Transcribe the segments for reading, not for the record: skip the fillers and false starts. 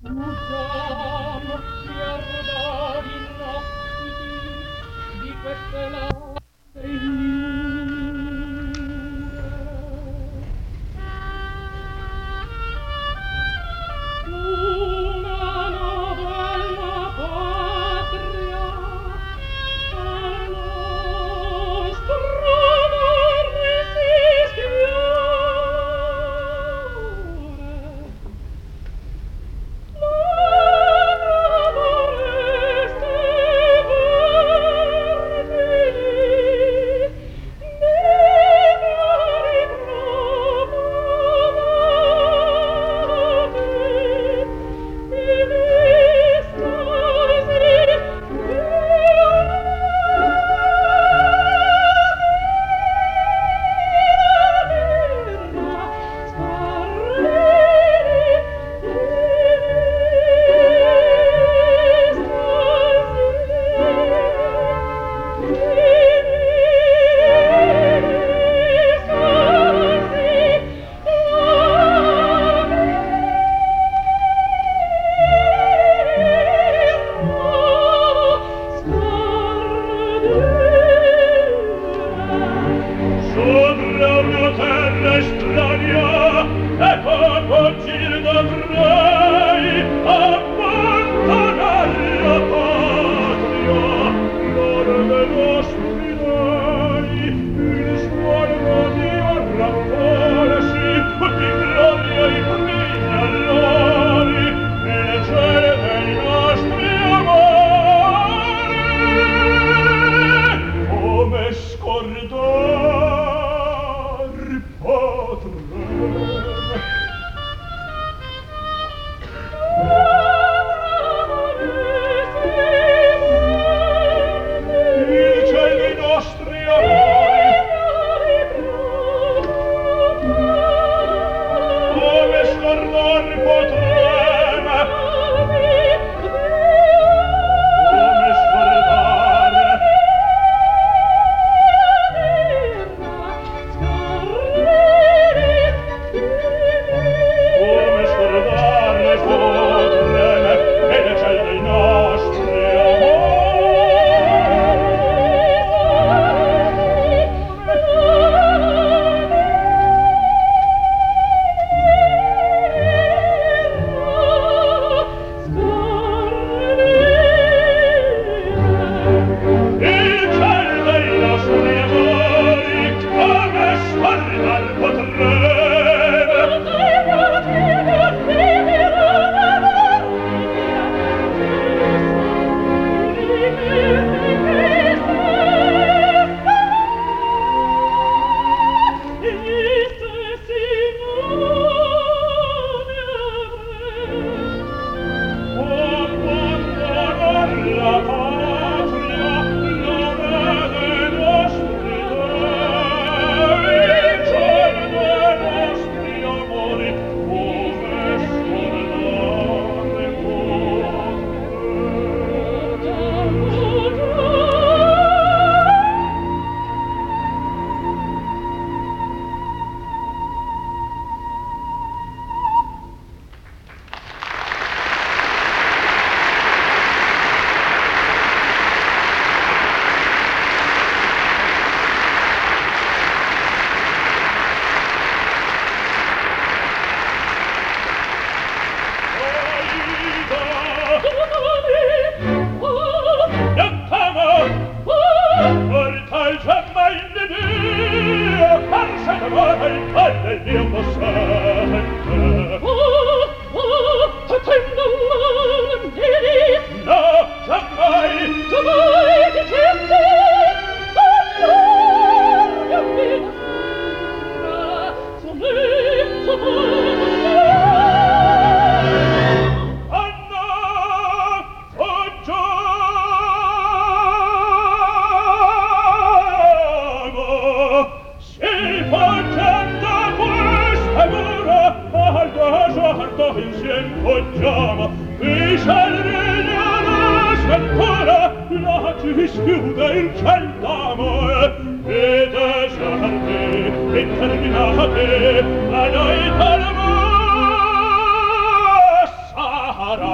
Sahara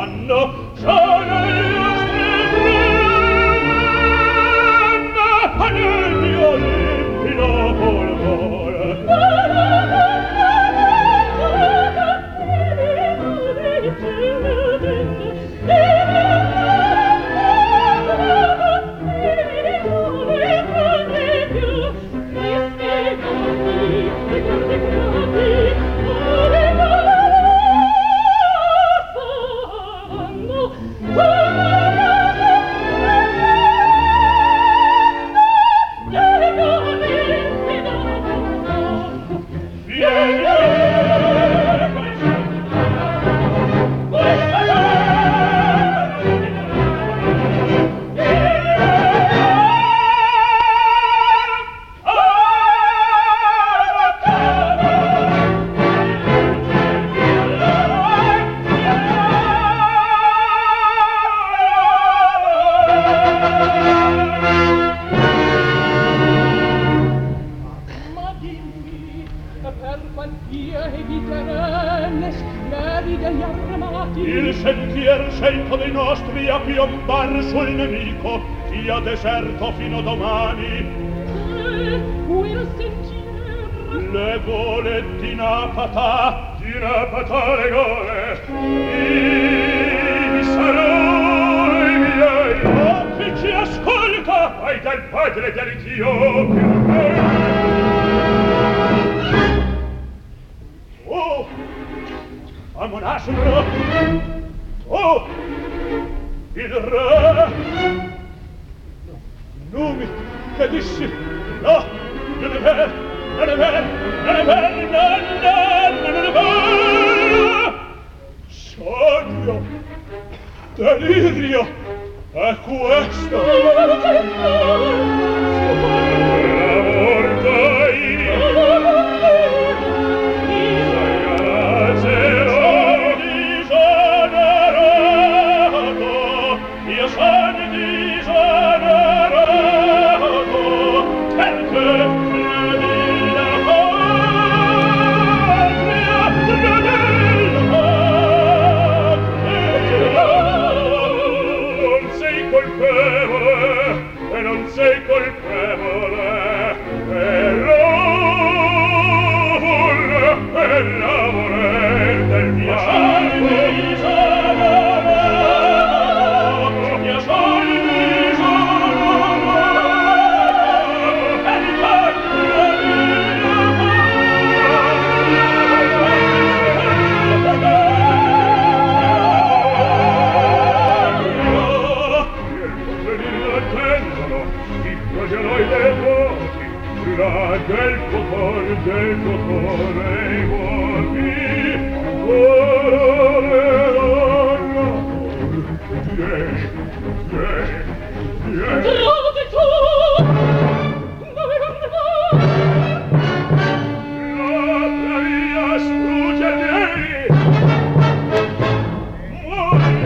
degli armati. Il sentier scelto dei nostri a piombar sul nemico, sia deserto fino domani. Il sentier? Le gole di Napata le gole. I sarò i miei. Oh, chi ci ascolta? Ai del padre dell'Iddio. Oh, a Monasro. Oh, il re. Numi, che dissi? No, non è vero, non è vero, non è vero, non è vero. Sogno, delirio, è questo. L'amor dai. Sei colpevole e l'amore del mio sangue mio sangue del cotone i vuoti Trovate tu! Dove va? La via sfugge di muori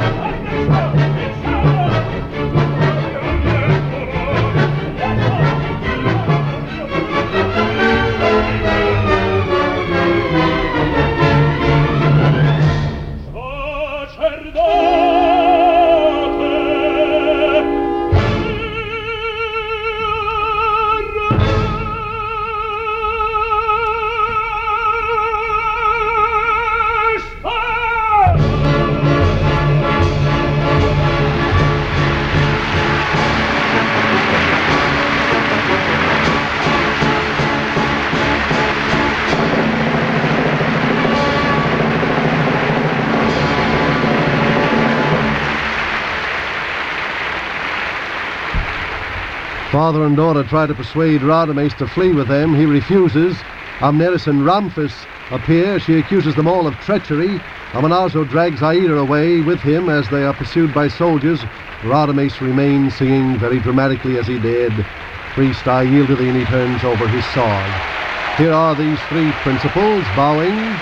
Father and daughter try to persuade Radames to flee with them. He refuses. Amneris and Ramphis appear. She accuses them all of treachery. Amonasro drags Aida away with him as they are pursued by soldiers. Radames remains singing very dramatically as he did. Priest, I yield to thee, and he turns over his sword. Here are these three principals bowing.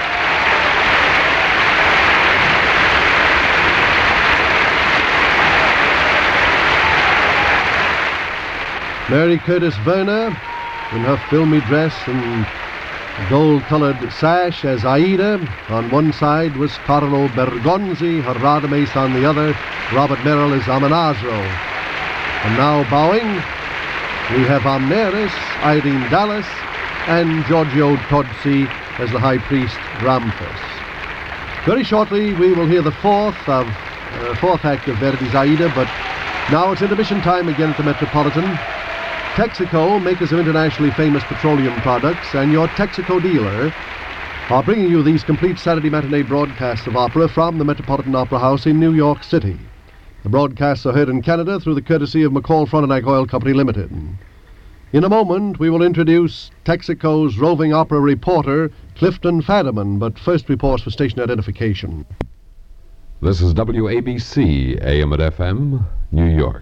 Mary Curtis Werner in her filmy dress and gold-coloured sash as Aida. On one side was Carlo Bergonzi, her Radames on the other. Robert Merrill as Amonasro. And now bowing, we have Amneris, Irene Dallas, and Giorgio Tozzi as the High Priest Ramphis. Very shortly we will hear the fourth act of Verdi's Aida, but now it's intermission time again at the Metropolitan. Texaco, makers of internationally famous petroleum products, and your Texaco dealer are bringing you these complete Saturday matinee broadcasts of opera from the Metropolitan Opera House in New York City. The broadcasts are heard in Canada through the courtesy of McCall Frontenac Oil Company Limited. In a moment, we will introduce Texaco's roving opera reporter, Clifton Fadiman, but first reports for station identification. This is WABC, AM and FM, New York.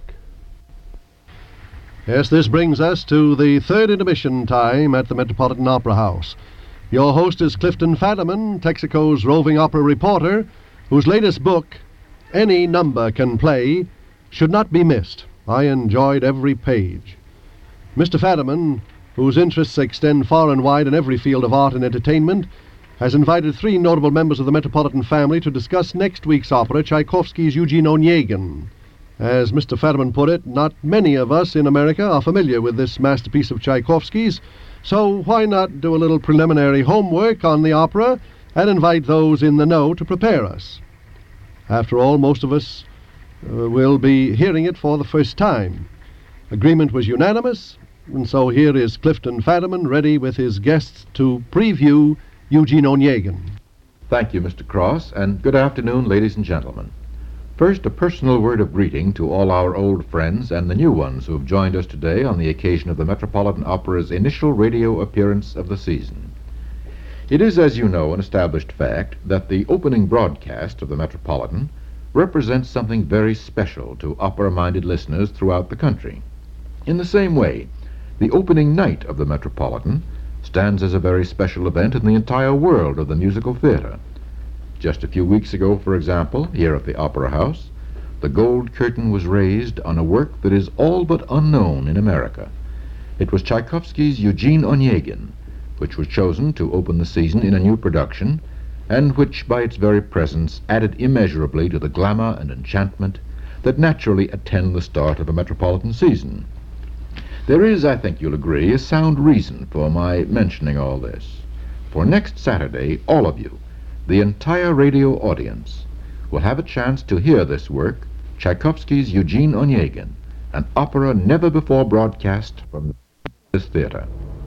Yes, this brings us to the third intermission time at the Metropolitan Opera House. Your host is Clifton Fadiman, Texaco's roving opera reporter, whose latest book, Any Number Can Play, should not be missed. I enjoyed every page. Mr. Fadiman, whose interests extend far and wide in every field of art and entertainment, has invited three notable members of the Metropolitan family to discuss next week's opera, Tchaikovsky's Eugene Onegin. As Mr. Fetterman put it, not many of us in America are familiar with this masterpiece of Tchaikovsky's, so why not do a little preliminary homework on the opera and invite those in the know to prepare us? After all, most of us will be hearing it for the first time. Agreement was unanimous, and so here is Clifton Fetterman ready with his guests to preview Eugene Onegin. Thank you, Mr. Cross, and good afternoon, ladies and gentlemen. First, a personal word of greeting to all our old friends and the new ones who have joined us today on the occasion of the Metropolitan Opera's initial radio appearance of the season. It is, as you know, an established fact that the opening broadcast of the Metropolitan represents something very special to opera-minded listeners throughout the country. In the same way, the opening night of the Metropolitan stands as a very special event in the entire world of the musical theater. Just a few weeks ago, for example, here at the Opera House, the gold curtain was raised on a work that is all but unknown in America. It was Tchaikovsky's Eugene Onegin, which was chosen to open the season in a new production, and which, by its very presence, added immeasurably to the glamour and enchantment that naturally attend the start of a Metropolitan season. There is, I think you'll agree, a sound reason for my mentioning all this. For next Saturday, all of you, the entire radio audience, will have a chance to hear this work, Tchaikovsky's Eugene Onegin, an opera never before broadcast from this theater.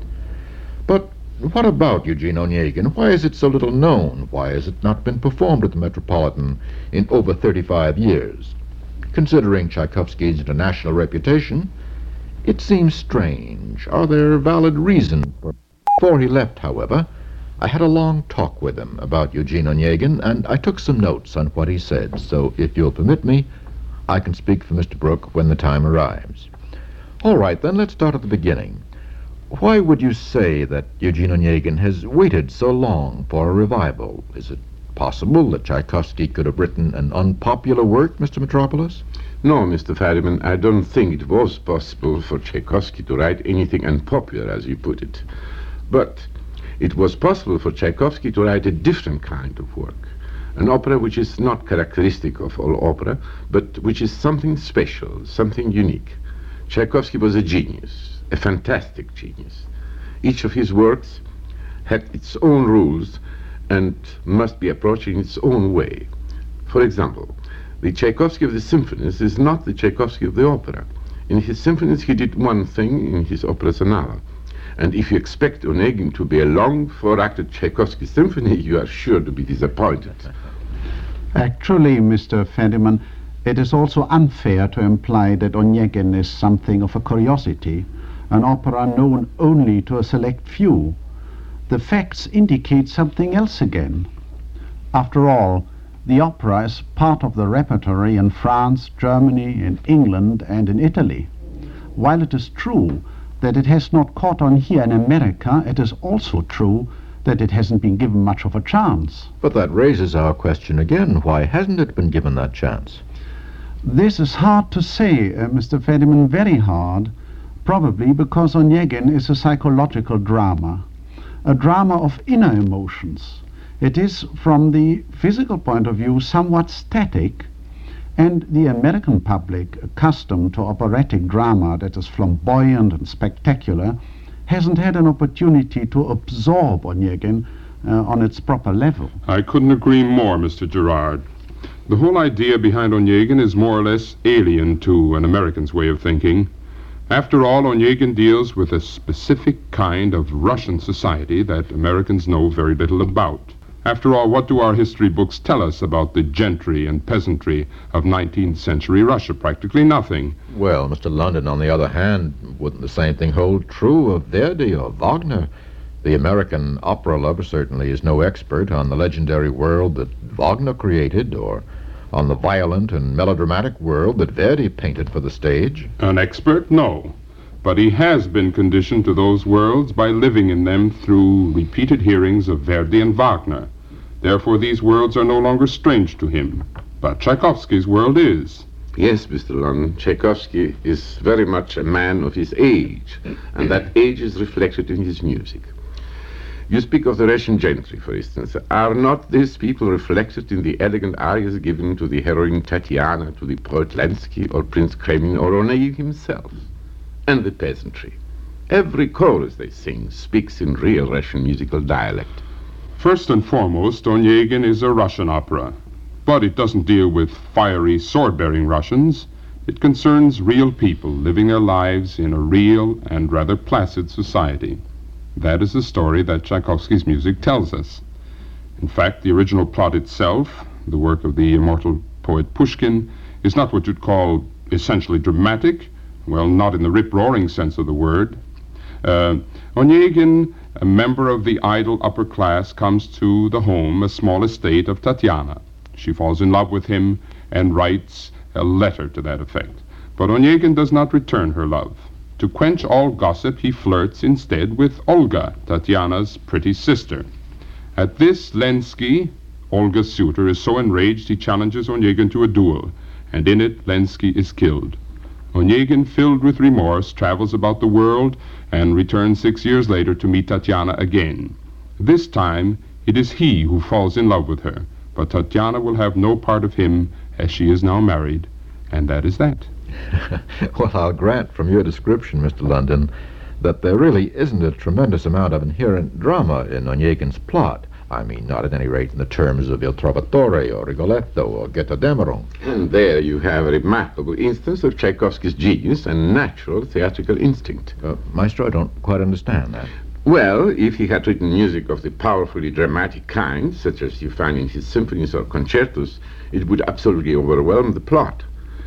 But what about Eugene Onegin? Why is it so little known? Why has it not been performed at the Metropolitan in over 35 years? Considering Tchaikovsky's international reputation, it seems strange. Are there valid reasons for it? Before he left, however, I had a long talk with him about Eugene Onegin, and I took some notes on what he said, so if you'll permit me, I can speak for Mr. Brooke when the time arrives. All right, then, let's start at the beginning. Why would you say that Eugene Onegin has waited so long for a revival? Is it possible that Tchaikovsky could have written an unpopular work, Mr. Metropolis? No, Mr. Fadiman, I don't think it was possible for Tchaikovsky to write anything unpopular, as you put it. But it was possible for Tchaikovsky to write a different kind of work, an opera which is not characteristic of all opera, but which is something special, something unique. Tchaikovsky was a genius, a fantastic genius. Each of his works had its own rules and must be approached in its own way. For example, the Tchaikovsky of the symphonies is not the Tchaikovsky of the opera. In his symphonies he did one thing, in his opera sonata. And if you expect Onegin to be a long, four-acted Tchaikovsky symphony, you are sure to be disappointed. Actually, Mr. Fadiman, it is also unfair to imply that Onegin is something of a curiosity, an opera known only to a select few. The facts indicate something else again. After all, the opera is part of the repertory in France, Germany, in England, and in Italy. While it is true that it has not caught on here in America, it is also true that it hasn't been given much of a chance. But that raises our question again. Why hasn't it been given that chance? This is hard to say, Mr. Fadiman, very hard, probably because Onegin is a psychological drama, a drama of inner emotions. It is, from the physical point of view, somewhat static, and the American public, accustomed to operatic drama that is flamboyant and spectacular, hasn't had an opportunity to absorb Onegin on its proper level. I couldn't agree more, Mr. Gerard. The whole idea behind Onegin is more or less alien to an American's way of thinking. After all, Onegin deals with a specific kind of Russian society that Americans know very little about. After all, what do our history books tell us about the gentry and peasantry of 19th century Russia? Practically nothing. Well, Mr. London, on the other hand, wouldn't the same thing hold true of Verdi or Wagner? The American opera lover certainly is no expert on the legendary world that Wagner created, or on the violent and melodramatic world that Verdi painted for the stage. An expert? No. But he has been conditioned to those worlds by living in them through repeated hearings of Verdi and Wagner. Therefore, these worlds are no longer strange to him. But Tchaikovsky's world is. Yes, Mr. London, Tchaikovsky is very much a man of his age, and that age is reflected in his music. You speak of the Russian gentry, for instance. Are not these people reflected in the elegant arias given to the heroine Tatiana, to the poet Lenski, or Prince Kremin, or Onegin himself? And the peasantry. Every chorus they sing speaks in real Russian musical dialect. First and foremost, Onegin is a Russian opera. But it doesn't deal with fiery, sword-bearing Russians. It concerns real people living their lives in a real and rather placid society. That is the story that Tchaikovsky's music tells us. In fact, the original plot itself, the work of the immortal poet Pushkin, is not what you'd call essentially dramatic, well, not in the rip-roaring sense of the word. Onegin, a member of the idle upper class, comes to the home, a small estate of Tatiana. She falls in love with him and writes a letter to that effect. But Onegin does not return her love. To quench all gossip, he flirts instead with Olga, Tatiana's pretty sister. At this, Lenski, Olga's suitor, is so enraged he challenges Onegin to a duel, and in it Lenski is killed. Onegin, filled with remorse, travels about the world and returns 6 years later to meet Tatiana again. This time, it is he who falls in love with her, but Tatiana will have no part of him, as she is now married, and that is that. Well, I'll grant from your description, Mr. London, that there really isn't a tremendous amount of inherent drama in Onegin's plot. I mean, not at any rate in the terms of Il Trovatore or Rigoletto or Götterdämmerung. And there you have a remarkable instance of Tchaikovsky's genius and natural theatrical instinct. Maestro, I don't quite understand that. Well, if he had written music of the powerfully dramatic kind, such as you find in his symphonies or concertos, it would absolutely overwhelm the plot.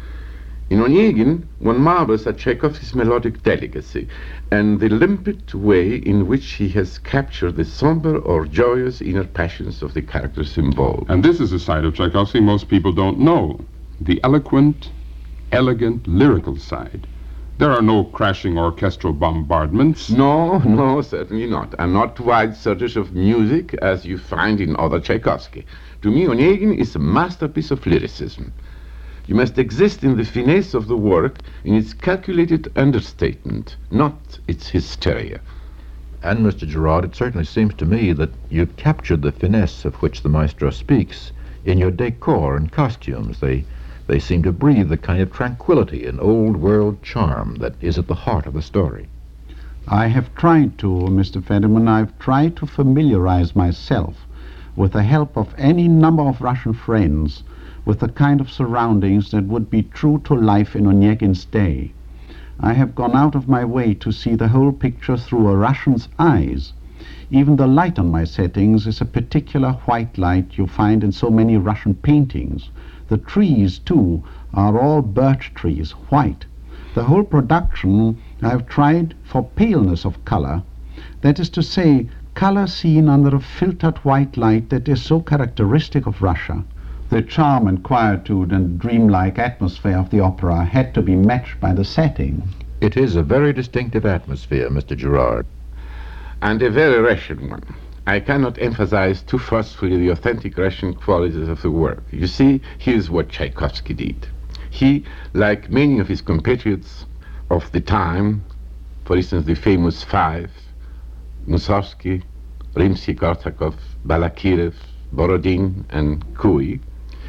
In Onegin, one marvels at Tchaikovsky's melodic delicacy and the limpid way in which he has captured the somber or joyous inner passions of the characters involved. And this is a side of Tchaikovsky most people don't know, the eloquent, elegant, lyrical side. There are no crashing orchestral bombardments. No, certainly not. And not wide surges of music as you find in other Tchaikovsky. To me, Onegin is a masterpiece of lyricism. You must exist in the finesse of the work, in its calculated understatement, not its hysteria. And, Mr. Gerard, it certainly seems to me that you've captured the finesse of which the maestro speaks in your decor and costumes. They seem to breathe the kind of tranquility and old-world charm that is at the heart of the story. I have tried to, Mr. Federman, I've tried to familiarize myself with the help of any number of Russian friends with the kind of surroundings that would be true to life in Onegin's day. I have gone out of my way to see the whole picture through a Russian's eyes. Even the light on my settings is a particular white light you find in so many Russian paintings. The trees, too, are all birch trees, white. The whole production I have tried for paleness of color, that is to say, color seen under a filtered white light that is so characteristic of Russia. The charm and quietude and dreamlike atmosphere of the opera had to be matched by the setting. It is a very distinctive atmosphere, Mr. Gerard. And a very Russian one. I cannot emphasize too forcefully the authentic Russian qualities of the work. You see, here's what Tchaikovsky did. He, like many of his compatriots of the time, for instance, the famous five, Mussorgsky, Rimsky-Korsakov, Balakirev, Borodin, and Kui,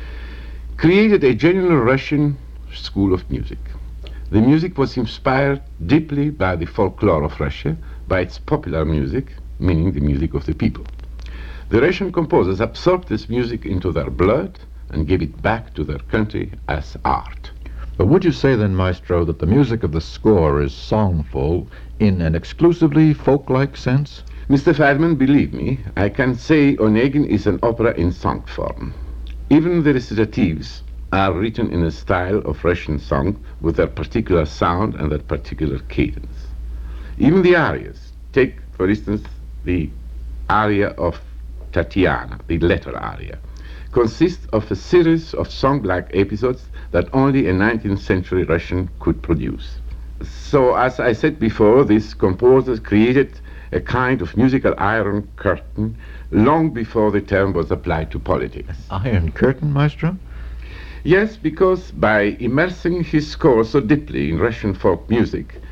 created a genuine Russian school of music. The music was inspired deeply by the folklore of Russia, by its popular music, meaning the music of the people. The Russian composers absorbed this music into their blood and gave it back to their country as art. But would you say then, Maestro, that the music of the score is songful in an exclusively folk-like sense? Mr. Feldman, believe me, I can say Onegin is an opera in song form. Even the recitatives are written in a style of Russian song with their particular sound and their particular cadence. Even the arias, take, for instance, the aria of Tatiana, the letter aria, consists of a series of song-like episodes that only a 19th century Russian could produce. So, as I said before, these composers created a kind of musical iron curtain long before the term was applied to politics. Iron curtain, Maestro? Yes, because by immersing his score so deeply in Russian folk music,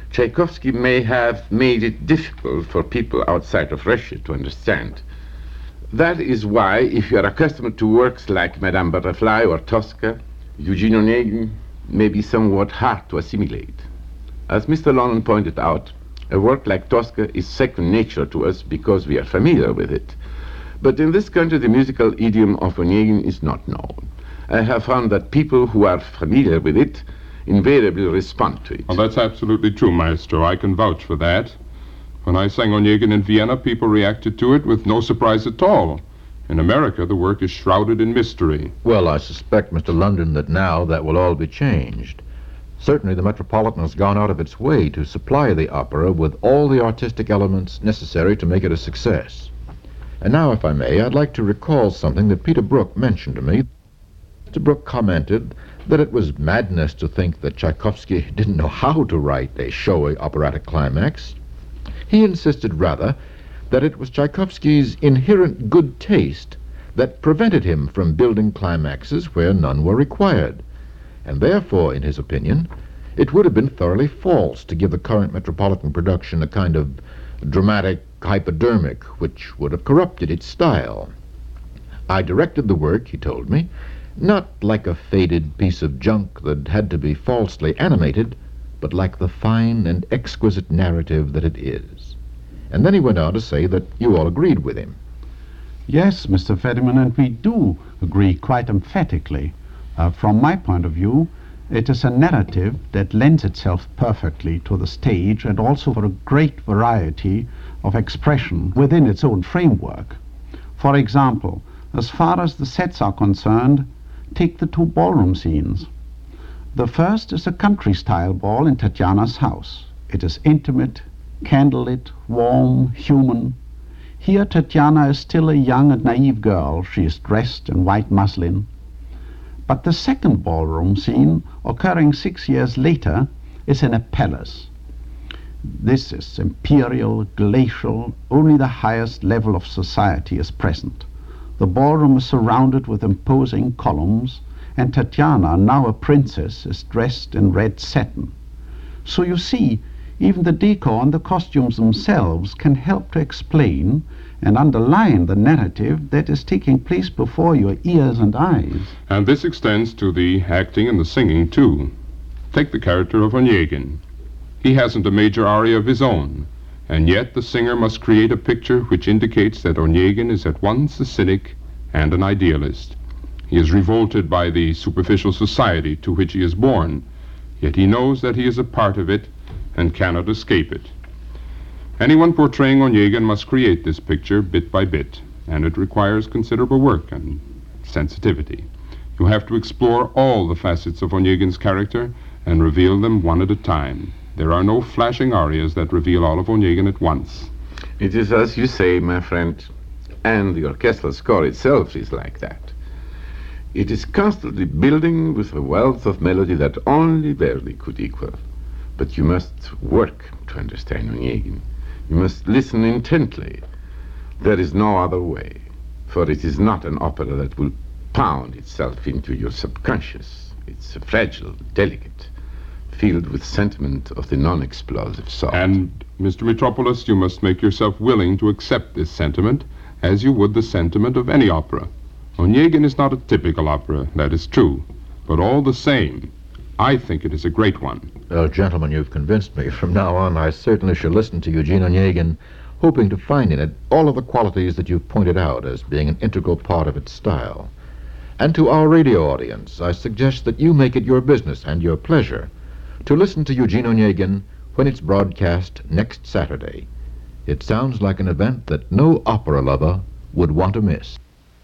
Tchaikovsky may have made it difficult for people outside of Russia to understand. That is why, if you are accustomed to works like Madame Butterfly or Tosca, Eugene Onegin may be somewhat hard to assimilate. As Mr. London pointed out, a work like Tosca is second nature to us because we are familiar with it. But in this country, the musical idiom of Onegin is not known. I have found that people who are familiar with it invariably respond to it. Well, that's absolutely true, Maestro. I can vouch for that. When I sang Onegin in Vienna, people reacted to it with no surprise at all. In America, the work is shrouded in mystery. Well, I suspect, Mr. London, that now that will all be changed. Certainly the Metropolitan has gone out of its way to supply the opera with all the artistic elements necessary to make it a success. And now, if I may, I'd like to recall something that Peter Brook mentioned to me. Mr. Brook commented that it was madness to think that Tchaikovsky didn't know how to write a showy operatic climax. He insisted, rather, that it was Tchaikovsky's inherent good taste that prevented him from building climaxes where none were required. And therefore, in his opinion, it would have been thoroughly false to give the current Metropolitan production a kind of dramatic hypodermic which would have corrupted its style. I directed the work, he told me, not like a faded piece of junk that had to be falsely animated, but like the fine and exquisite narrative that it is. And then he went on to say that you all agreed with him. Yes, Mr. Fetterman, and we do agree quite emphatically. From my point of view, it is a narrative that lends itself perfectly to the stage and also for a great variety of expression within its own framework. For example, as far as the sets are concerned, take the two ballroom scenes. The first is a country-style ball in Tatiana's house. It is intimate, candlelit, warm, human. Here Tatiana is still a young and naive girl. She is dressed in white muslin. But the second ballroom scene, occurring 6 years later, is in a palace. This is imperial, glacial, only the highest level of society is present. The ballroom is surrounded with imposing columns, and Tatiana, now a princess, is dressed in red satin. So you see, even the decor and the costumes themselves can help to explain and underline the narrative that is taking place before your ears and eyes. And this extends to the acting and the singing, too. Take the character of Onegin. He hasn't a major aria of his own, and yet the singer must create a picture which indicates that Onegin is at once a cynic and an idealist. He is revolted by the superficial society to which he is born, yet he knows that he is a part of it and cannot escape it. Anyone portraying Onegin must create this picture bit by bit, and it requires considerable work and sensitivity. You have to explore all the facets of Onegin's character and reveal them one at a time. There are no flashing arias that reveal all of Onegin at once. It is as you say, my friend, and the orchestral score itself is like that. It is constantly building with a wealth of melody that only Verdi could equal. But you must work to understand Onegin. You must listen intently. There is no other way, for it is not an opera that will pound itself into your subconscious. It's fragile, delicate, filled with sentiment of the non-explosive sort. And, Mr. Metropolis, you must make yourself willing to accept this sentiment as you would the sentiment of any opera. Onegin is not a typical opera, that is true, but all the same, I think it is a great one. Well, gentlemen, you've convinced me. From now on, I certainly shall listen to Eugene Onegin, hoping to find in it all of the qualities that you've pointed out as being an integral part of its style. And to our radio audience, I suggest that you make it your business and your pleasure to listen to Eugene Onegin when it's broadcast next Saturday. It sounds like an event that no opera lover would want to miss.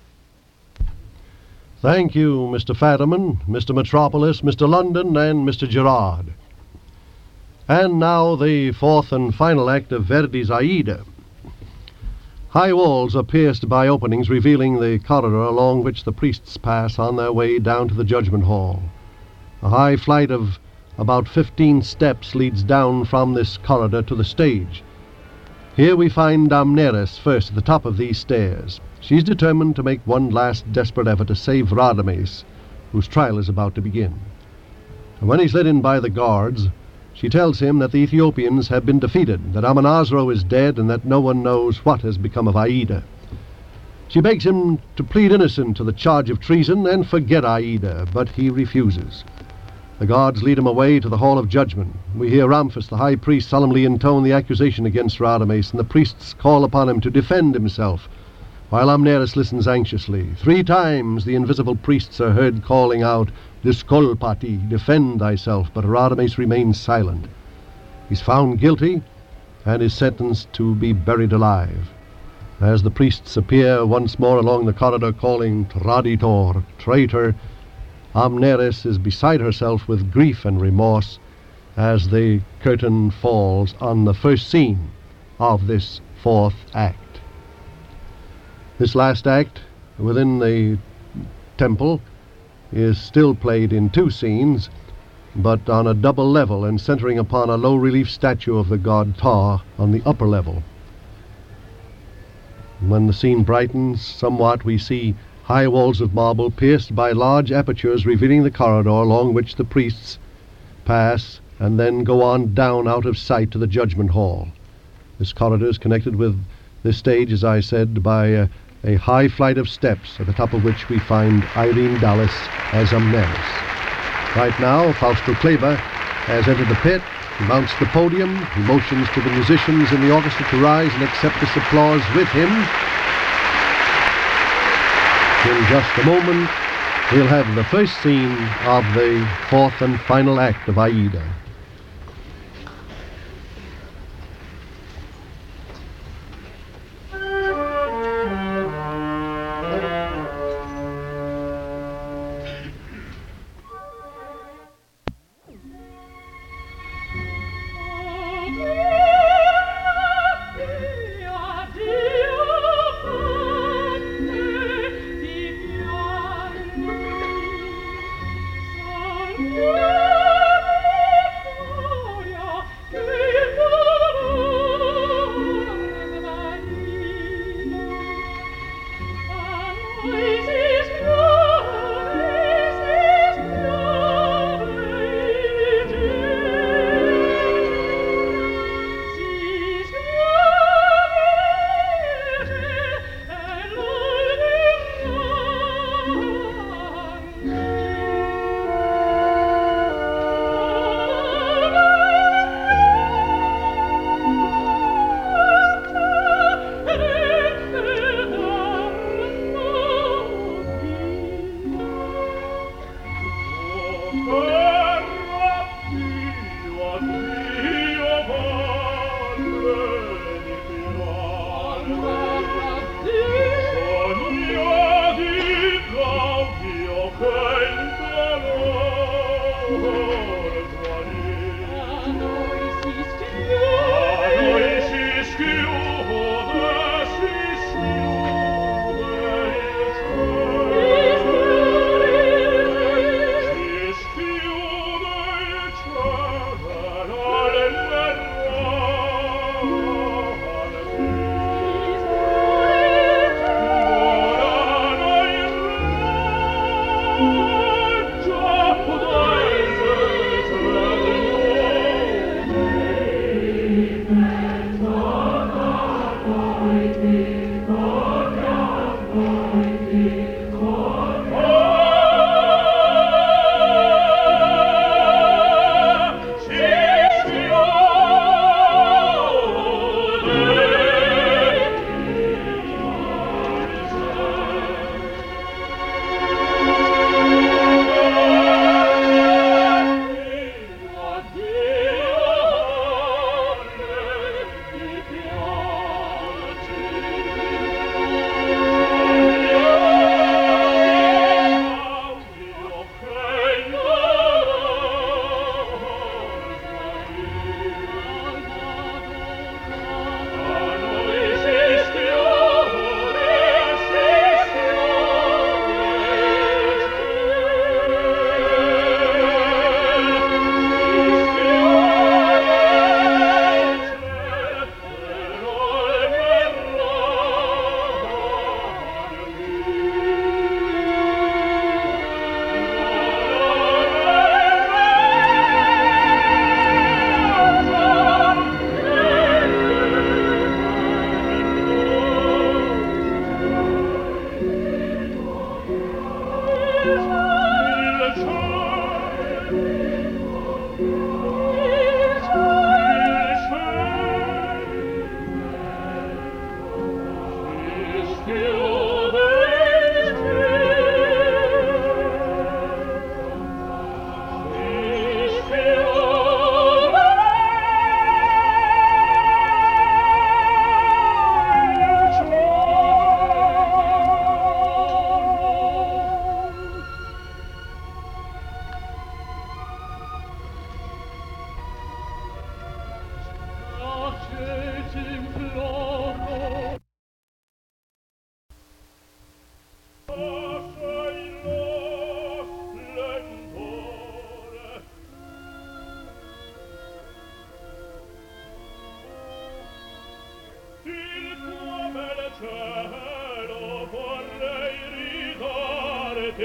Thank you, Mr. Fadiman, Mr. Metropolis, Mr. London, and Mr. Gerard. And now the fourth and final act of Verdi's Aida. High walls are pierced by openings revealing the corridor along which the priests pass on their way down to the judgment hall. A high flight of about 15 steps leads down from this corridor to the stage. Here we find Amneris first at the top of these stairs. She's determined to make one last desperate effort to save Radames, whose trial is about to begin. And when he's led in by the guards, She tells him that the Ethiopians have been defeated, that Amonasro is dead, and that no one knows what has become of Aida. She begs him to plead innocent to the charge of treason and forget Aida, but he refuses. The gods lead him away to the Hall of Judgment. We hear Ramphis, the high priest, solemnly intone the accusation against Radames, and the priests call upon him to defend himself, while Amneris listens anxiously. 3 times the invisible priests are heard calling out, "Disculpati, defend thyself," but Radames remains silent. He's found guilty and is sentenced to be buried alive. As the priests appear once more along the corridor calling, "Traditor, traitor," Amneris is beside herself with grief and remorse as the curtain falls on the first scene of this 4th act. This last act within the temple is still played in 2 scenes, but on a double level and centering upon a low-relief statue of the god Ptah on the upper level. When the scene brightens somewhat, we see high walls of marble pierced by large apertures revealing the corridor along which the priests pass and then go on down out of sight to the judgment hall. This corridor is connected with this stage, as I said, by a high flight of steps, at the top of which we find Irene Dallas as Amneris. Right now, Fausto Kleber has entered the pit. He mounts the podium. He motions to the musicians in the orchestra to rise and accept this applause with him. In just a moment, we'll have the first scene of the 4th and final act of Aida.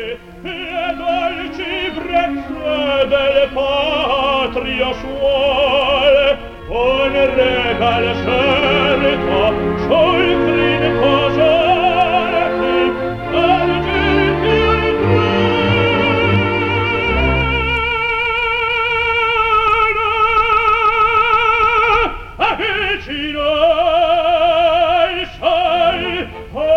le dolci brezze del patria suole, con regal certo, sul crine cosarti, argenti al treno, avvicino il sol,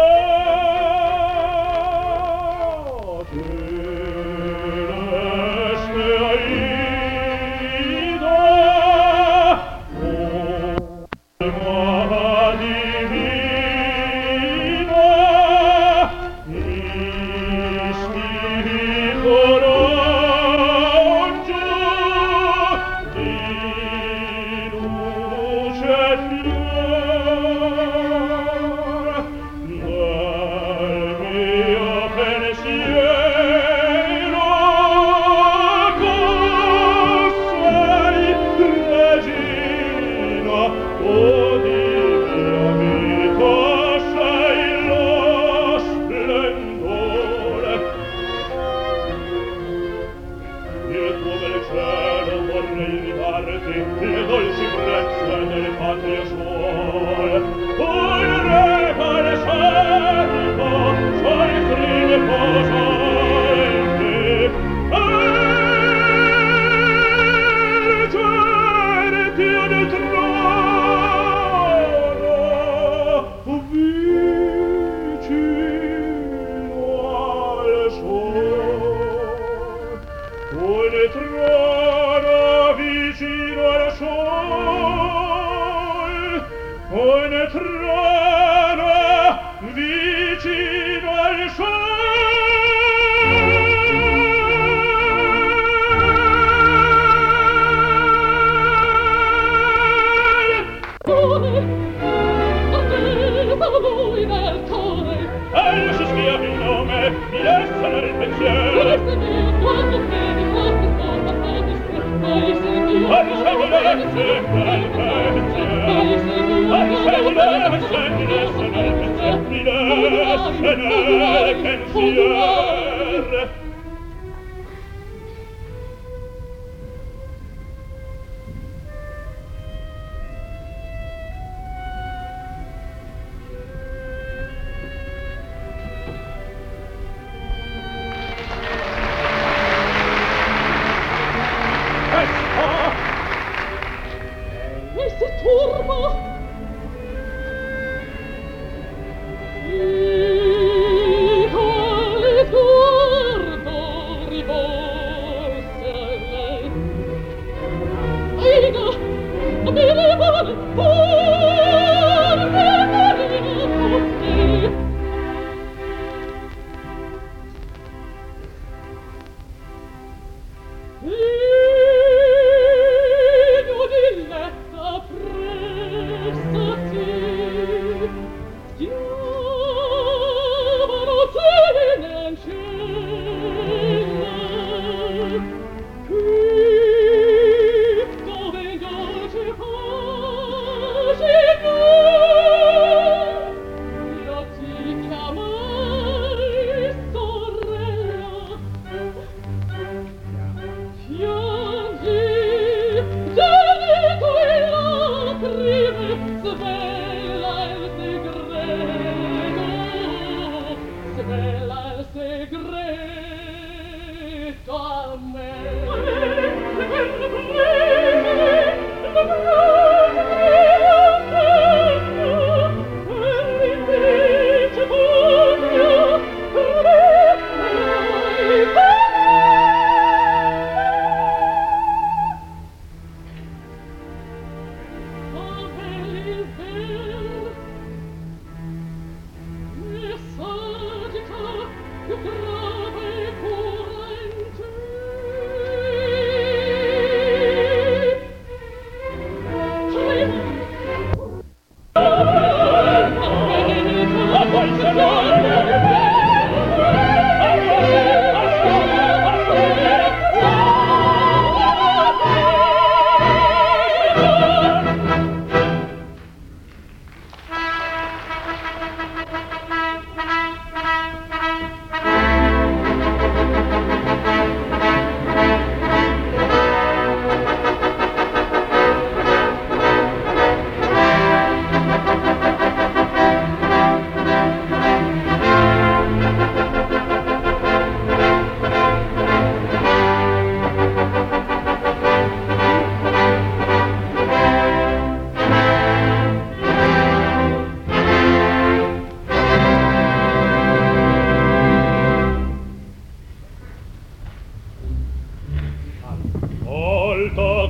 le dolci brezze delle patrie suole, con regal certo, sul crine cosarti, argenti al trono, vicino al sol, con trono vicino al sol, con trono vicino al sol. Si spia il nome, mi resta nel pensiero.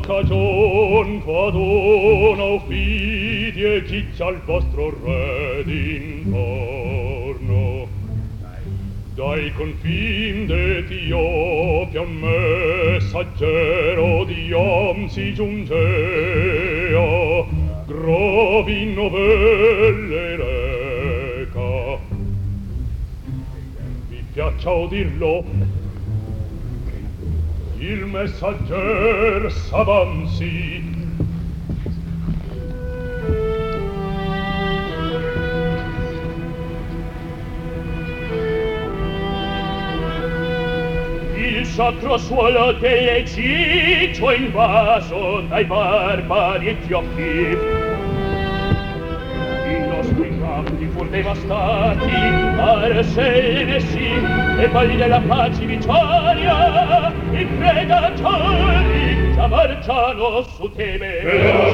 cagion quadona uffidie chiccia al vostro re d'intorno. Dai confin d'Etiopia un messaggero di om si giungea, gravi novelle reca. Vi piaccia udirlo? Il messagger s'avanzi. Il sacro suolo dell'Egitto invaso dai barbari etiopi. I nostri campi fur devastati, Arsene sì, e poi della pace vittoria, i predatori già marciano su Tebe.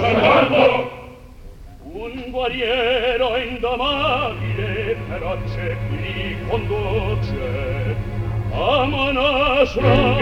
Un guerriero indomabile feroce qui conduce a Monasra.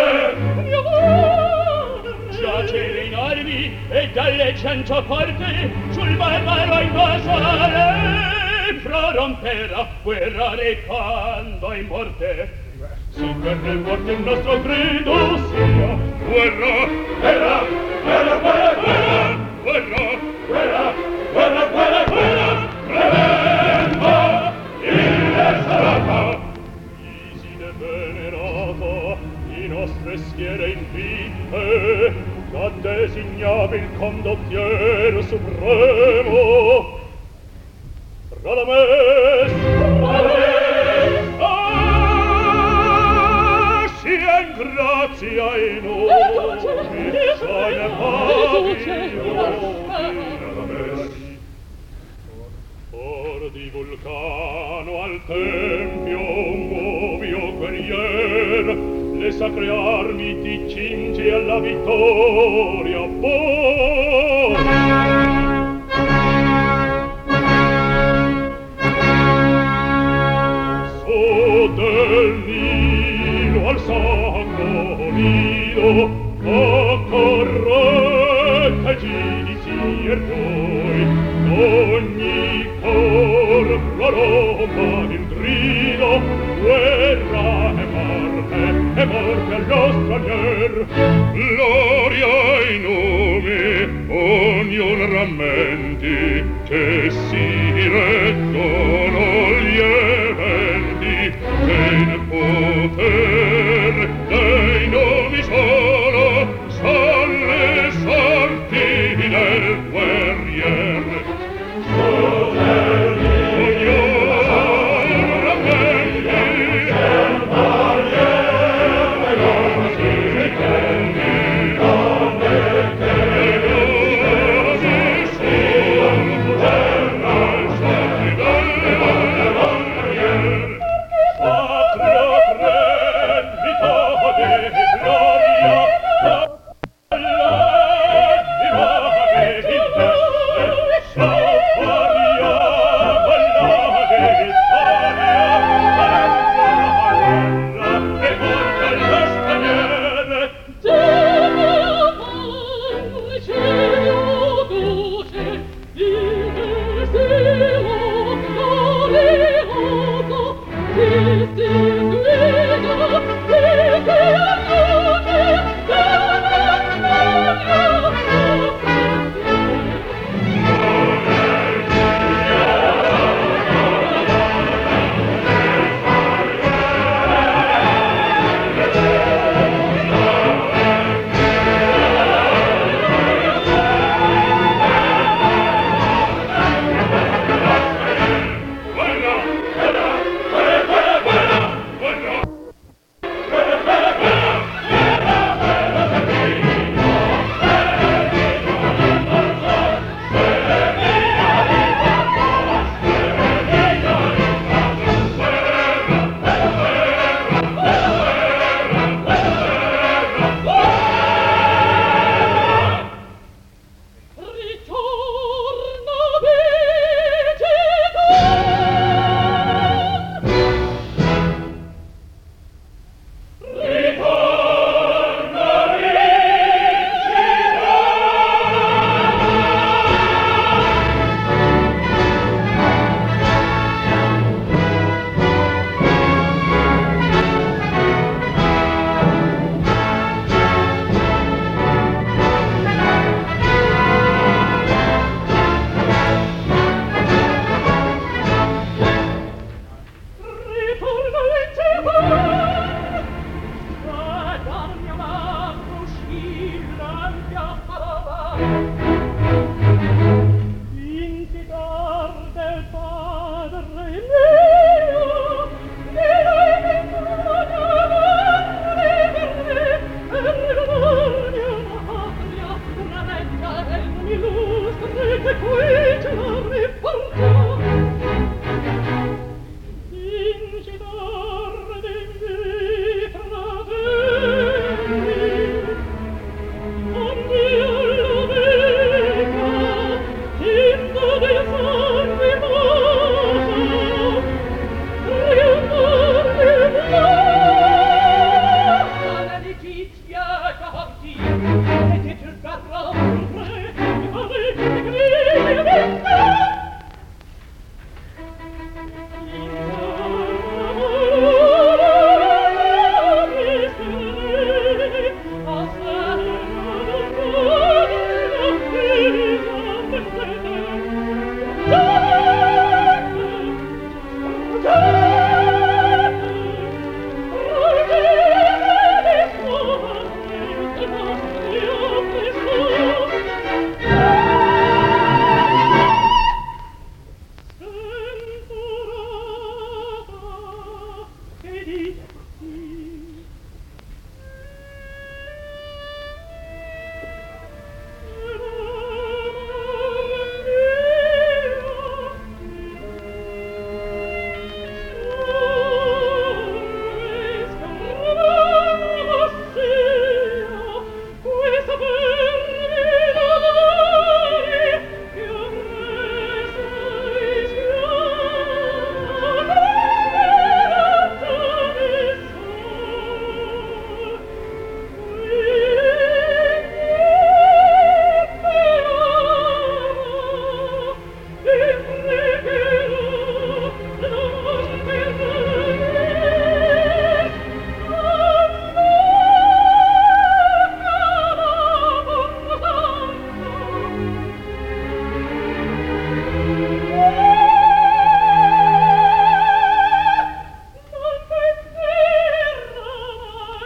Giace in armi e dalle 100 porte sul barbaro invasore proromperà guerra recando in morte. Sì, per nel morte il nostro grido sia guerra, guerra, guerra, guerra, guerra, guerra, guerra, guerra, guerra, tremenda il sarà. Iside venerato, i nostre schiere invitte, da designabil condottiero supremo. Radames! Radames! Ah, sia in grazia in noi! Sane pavi Radames! Or di Vulcano al tempio muovi, o guerrier, le sacre armi ti cingi alla vittoria. Su del Nilo al sacro nido, accorrete giudici eroi, ogni cor prorompa il grido, guerra e morte allo stranier. Gloria in nome, ognuno rammenti, che si reggono gli eventi, che nel poter dei nomi solo son le sorti del guerrier.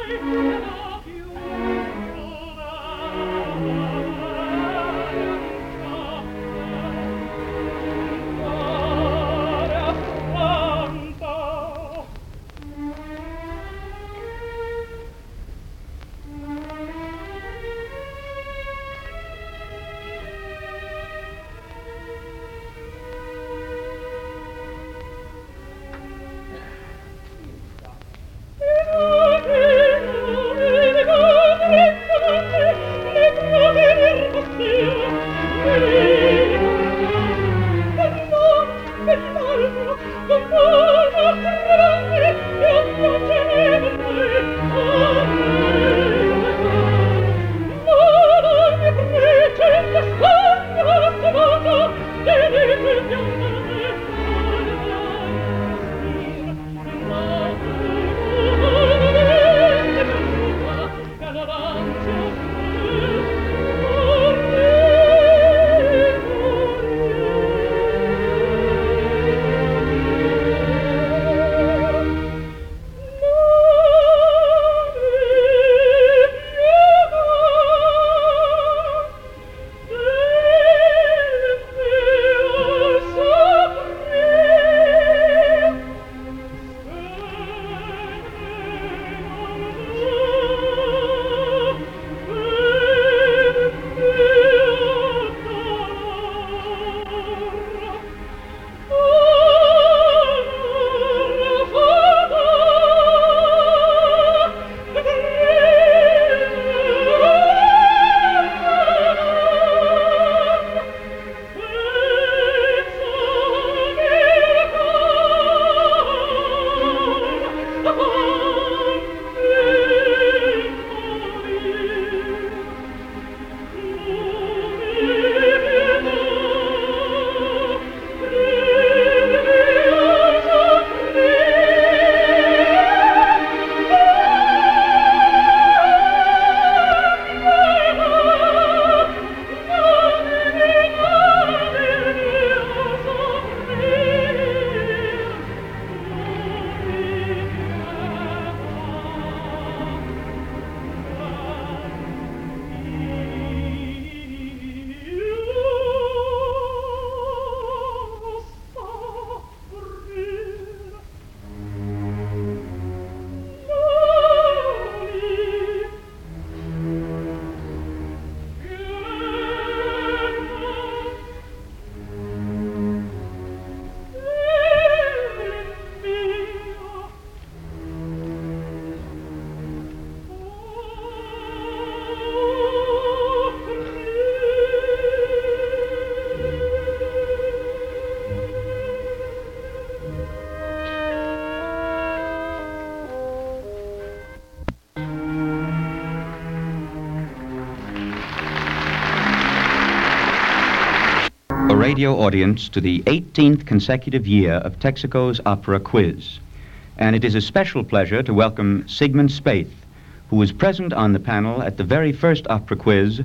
A radio audience to the 18th consecutive year of Texaco's Opera Quiz. And it is a special pleasure to welcome Sigmund Spaeth, who was present on the panel at the very first Opera Quiz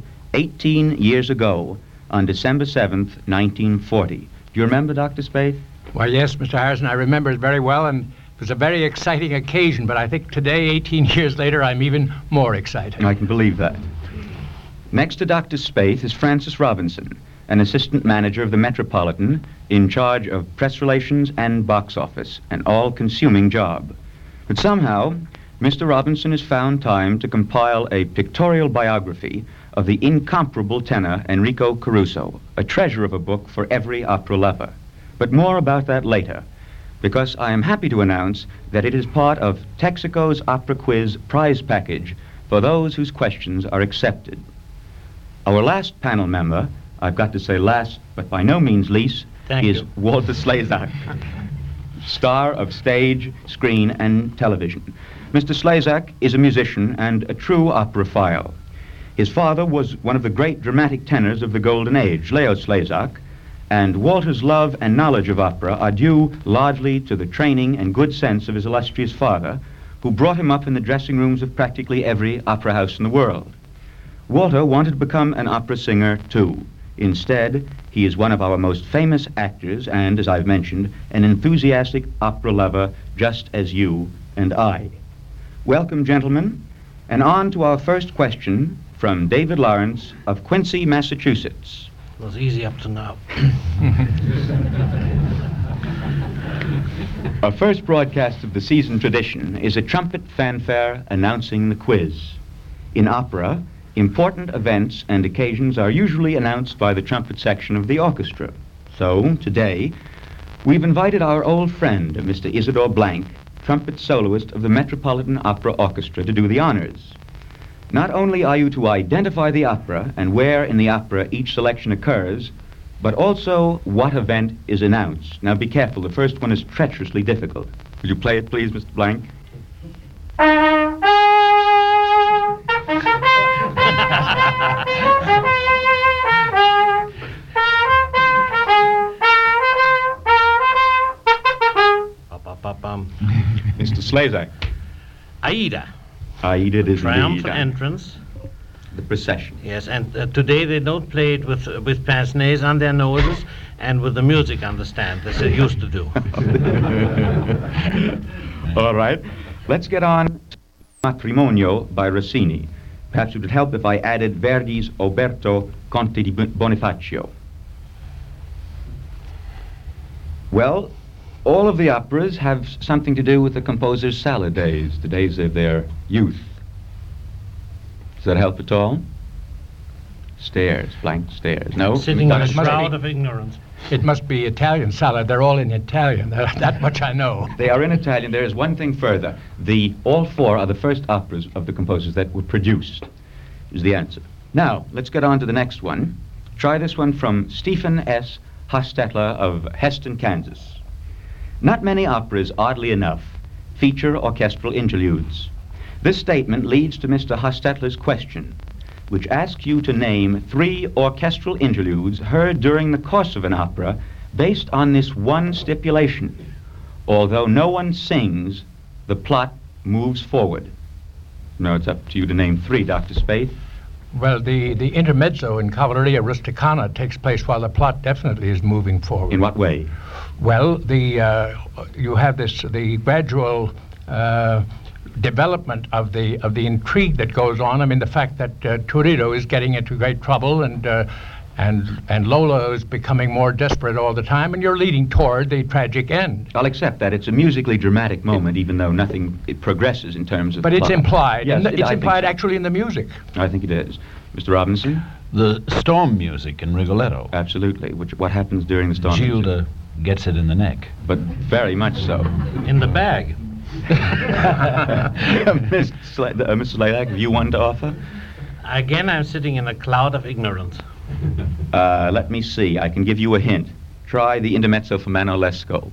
18 years ago on December 7th, 1940. Do you remember, Dr. Spaeth? Well, yes, Mr. Harrison, I remember it very well, and it was a very exciting occasion, but I think today, 18 years later, I'm even more excited. I can believe that. Next to Dr. Spaeth is Francis Robinson, an assistant manager of the Metropolitan in charge of press relations and box office, an all-consuming job. But somehow, Mr. Robinson has found time to compile a pictorial biography of the incomparable tenor Enrico Caruso, a treasure of a book for every opera lover. But more about that later, because I am happy to announce that it is part of Texaco's Opera Quiz prize package for those whose questions are accepted. Our last panel member, I've got to say last, but by no means least, is Walter Slezak, star of stage, screen, and television. Mr. Slezak is a musician and a true operaphile. His father was one of the great dramatic tenors of the Golden Age, Leo Slezak, and Walter's love and knowledge of opera are due largely to the training and good sense of his illustrious father, who brought him up in the dressing rooms of practically every opera house in the world. Walter wanted to become an opera singer, too. Instead, he is one of our most famous actors and, as I've mentioned, an enthusiastic opera lover just as you and I. Welcome, gentlemen. And on to our first question from David Lawrence of Quincy, Massachusetts. It was easy up to now. Our first broadcast of the season tradition is a trumpet fanfare announcing the quiz. In opera, important events and occasions are usually announced by the trumpet section of the orchestra. So, today, we've invited our old friend, Mr. Isidore Blank, trumpet soloist of the Metropolitan Opera Orchestra, to do the honors. Not only are you to identify the opera and where in the opera each selection occurs, but also what event is announced. Now be careful, the first one is treacherously difficult. Would you play it, please, Mr. Blank? Mr. Slezak. Aida. Aida is Triumphant indeed. entrance. The procession. Yes, and today they don't play it with pince-nez on their noses and with the music on the stand, as they used to do. All right. Let's get on to Matrimonio by Rossini. Perhaps it would help if I added Verdi's Oberto Conte di Bonifacio. Well, all of the operas have something to do with the composer's salad days, the days of their youth. Does that help at all? Stares, blank stares. No? Sitting in a shroud of ignorance. It must be Italian salad. They're all in Italian. That much I know. They are in Italian. There is one thing further. All four are the first operas of the composers that were produced, is the answer. Now, let's get on to the next one. Try this one from Stephen S. Hostetler of Heston, Kansas. Not many operas, oddly enough, feature orchestral interludes. This statement leads to Mr. Hostetler's question, which asks you to name 3 orchestral interludes heard during the course of an opera based on this one stipulation. Although no one sings, the plot moves forward. Now it's up to you to name 3, Dr. Spade. Well, the intermezzo in Cavalleria Rusticana takes place while the plot definitely is moving forward. In what way? Well, you have the gradual development of the intrigue that goes on. I mean, the fact that Turiddu is getting into great trouble and Lola is becoming more desperate all the time, and you're leading toward the tragic end. I'll accept that. It's a musically dramatic moment, even though it progresses in terms of But it's plot. implied. Yes, It's I implied think so. actually in the music. I think it is. Mr. Robinson? The storm music in Rigoletto. Absolutely. What happens during the storm music? Gilda gets it in the neck. But very much so. In the bag. Mr. Slayak, have you one to offer? Again, I'm sitting in a cloud of ignorance. Let me see. I can give you a hint. Try the intermezzo for Manolesco.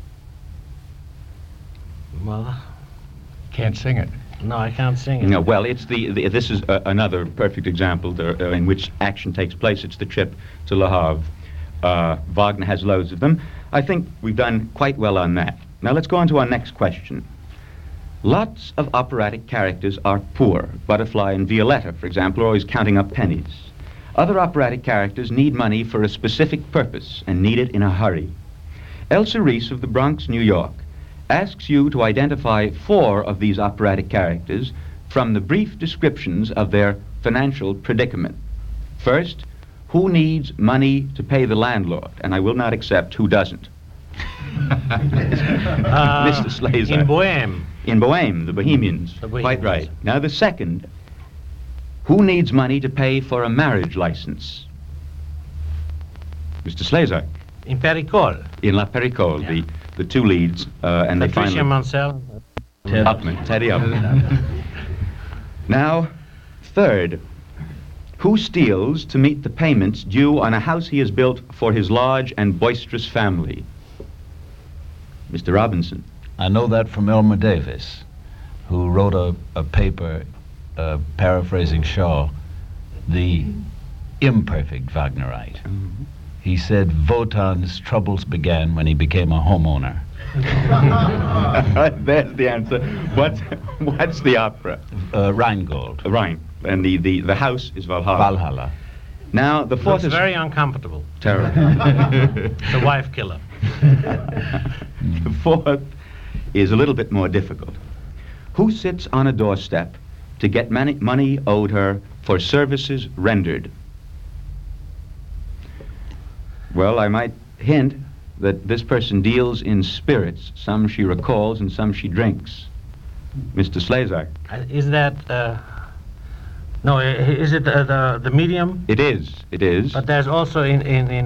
Well, Can't sing it. no, I can't sing it. No, well, it's this is another perfect example in which action takes place. It's the trip to Le Havre. Wagner has loads of them. I think we've done quite well on that. Now let's go on to our next question. Lots of operatic characters are poor. Butterfly and Violetta, for example, are always counting up pennies. Other operatic characters need money for a specific purpose and need it in a hurry. Elsa Reese of the Bronx, New York, asks you to identify 4 of these operatic characters from the brief descriptions of their financial predicament. First, who needs money to pay the landlord? And I will not accept who doesn't. Mr. Slazer. In Bohème. In Bohème, the Bohemians. The Bohemians. Quite right. Now the second, who needs money to pay for a marriage license? Mr. Slazer. In Pericole. In La Pericole, Yeah. the 2 leads, and they Patricia finally... Mansell. Teddy Upman. Now, third, who steals to meet the payments due on a house he has built for his large and boisterous family? Mr. Robinson. I know that from Elmer Davis, who wrote a paper paraphrasing Shaw, The Imperfect Wagnerite. Mm-hmm. He said Wotan's troubles began when he became a homeowner. There's the answer. What's the opera? Rheingold. Rhine. And the house is Valhalla. Valhalla. Now, the fourth Looks is... very uncomfortable. terrible. The wife killer. The fourth is a little bit more difficult. Who sits on a doorstep to get money owed her for services rendered? Well, I might hint that this person deals in spirits. Some she recalls and some she drinks. Mr. Slezak. Is that, no, is it the medium? It is, it is. But there's also in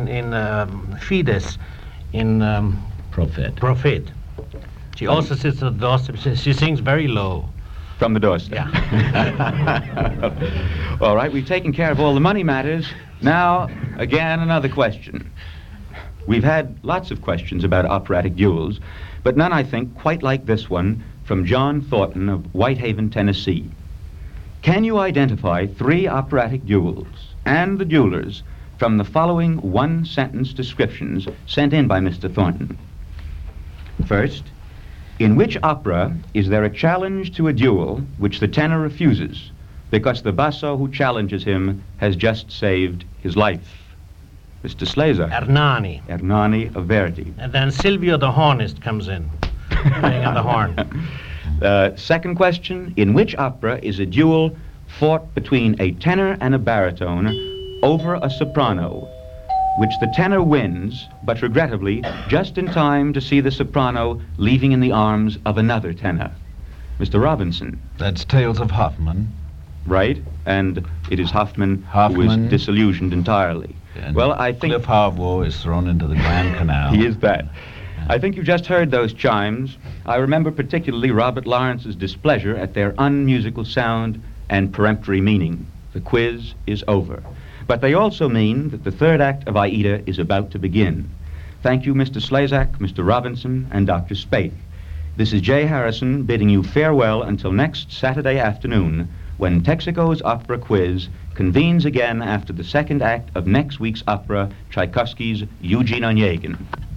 Fides, in Prophet. She also sits at the doorstep. She sings very low. From the doorstep. Yeah. All right, we've taken care of all the money matters. Now, again, another question. We've had lots of questions about operatic duels, but none, I think, quite like this one from John Thornton of Whitehaven, Tennessee. Can you identify 3 operatic duels and the duelers from the following one-sentence descriptions sent in by Mr. Thornton? First, in which opera is there a challenge to a duel which the tenor refuses because the basso who challenges him has just saved his life? Mr. Slezak. Ernani. Ernani of Verdi. And then Silvio the hornist comes in, playing on the horn. Second question, in which opera is a duel fought between a tenor and a baritone over a soprano, which the tenor wins, but regrettably, just in time to see the soprano leaving in the arms of another tenor? Mr. Robinson. That's Tales of Hoffmann. Right, and it is Hoffmann who is disillusioned entirely. And well, I think Cliff Harvo is thrown into the Grand Canal. He is that. I think you just heard those chimes. I remember particularly Robert Lawrence's displeasure at their unmusical sound and peremptory meaning. The quiz is over. But they also mean that the third act of Aida is about to begin. Thank you, Mr. Slezak, Mr. Robinson, and Dr. Spaeth. This is Jay Harrison bidding you farewell until next Saturday afternoon, when Texaco's Opera Quiz convenes again after the second act of next week's opera, Tchaikovsky's Eugene Onegin.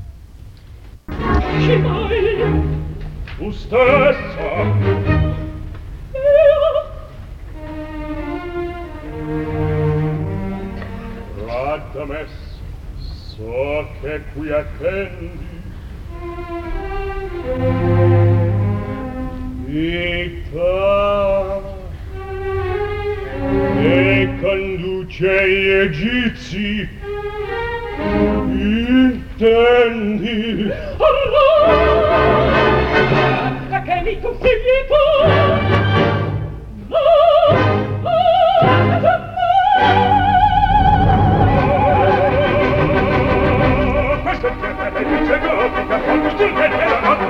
Tu stessa Radames, so che qui attendi Vita e conduce gli egizi intendi Ma che mi consigli tu? Questo è il tempo che dice gotica quando tu che la notte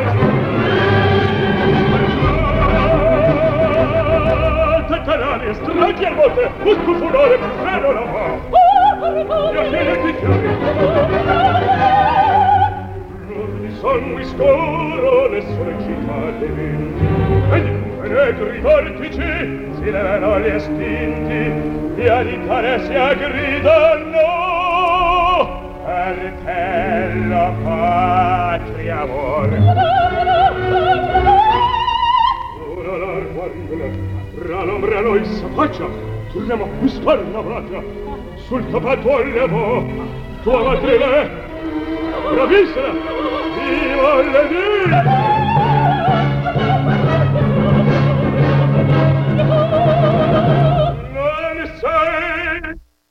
Tattarani, stracchi al botte, usco furore, freno la va. Io tiene qui fiori. Di sangue scoro, le sollecitate venti. E di negri vortici si levano gli estinti. E agitare si aggridano. Per te la patria amore. Ora la guarda. Brano in faccia, torniamo a buscare una braccia. Sul tappeto allevo, tua madre, bravissima, viva le